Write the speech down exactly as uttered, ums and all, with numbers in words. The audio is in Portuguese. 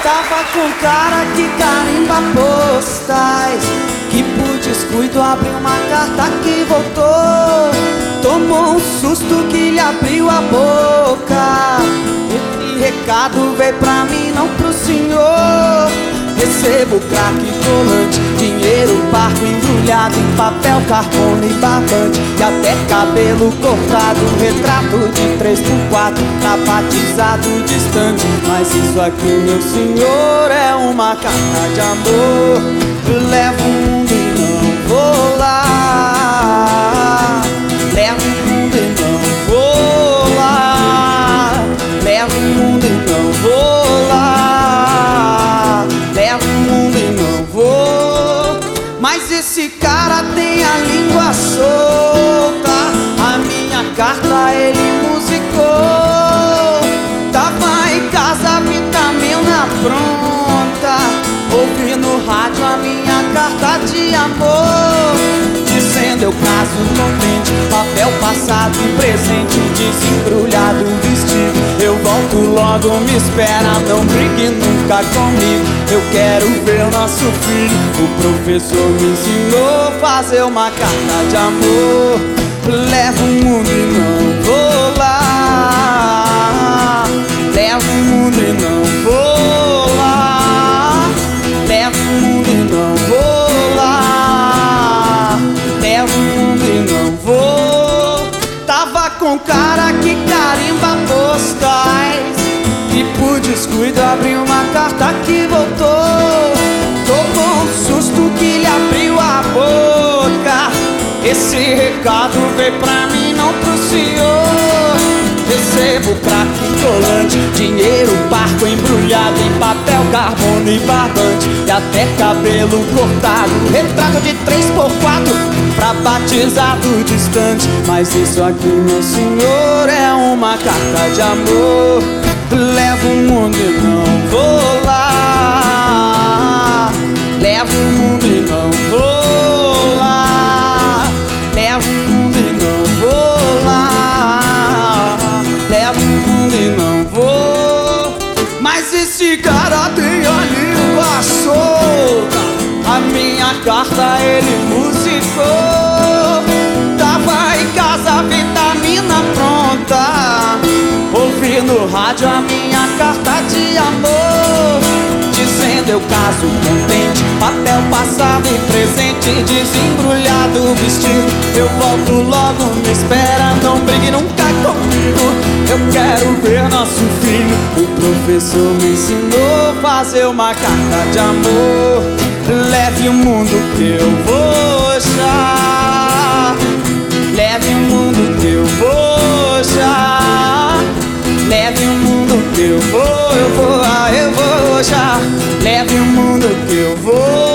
Tava com cara que carimba postais, que por descuido abriu uma carta que voltou. Tomou um susto que lhe abriu a boca. Esse recado veio pra mim, não pro senhor. Recebo craque, colante, dinheiro, barco embrulhado em papel, carbono e barbante, e até cabelo cortado, retrato de três por quatro, tá batizado distante. Mas isso aqui, meu senhor, é uma carta de amor. Levo o mundo e não vou lá. Levo o mundo e não vou lá. Levo o mundo e não vou lá. Levo o mundo e não vou. Mas esse cara tem a língua solta. A minha carta ele musicou. Tava em casa, vitamina pronta, ouvi no rádio a minha carta de amor, dizendo eu caso contente, papel passado e presente, desembrulhado vestido. Eu volto logo, me espera, não brigue nunca comigo. Eu quero ver o nosso filho. O professor me ensinou a fazer uma carta de amor. Levo o mundo e não vou lá. Levo o mundo e não vou lá. Levo o mundo e não vou lá. Levo o mundo e não vou. Tava com cara que carimba postais, e por descuido abriu uma carta que voltou. Tomou um susto que lhe abriu a boca. Esse recado veio pra mim, não pro senhor. Recebo craque, colante, dinheiro, barco embrulhado em papel, carbono e barbante, e até cabelo cortado, retrato de três por quatro, pra batizado distante. Mas isso aqui, meu senhor, é uma carta de amor. Levo o mundo e não vou lá. Levo o mundo e não vou lá. Levo o mundo e não vou lá. Levo o mundo e não vou. Mas esse cara tem a língua solta. A minha carta ele musicou. Tava em casa, vitamina pronta, ouvi no rádio a minha carta de amor, dizendo eu caso contente, papel passado e presente, desembrulhado vestido. Eu volto logo, me espera, não brigue nunca comigo. Eu quero ver nosso filho. O professor me ensinou a fazer uma carta de amor. Leve o mundo que eu vou já. Leve o mundo que eu vou já. Leve o mundo que eu vou, eu vou, ah, eu vou já. Leve o mundo que eu vou.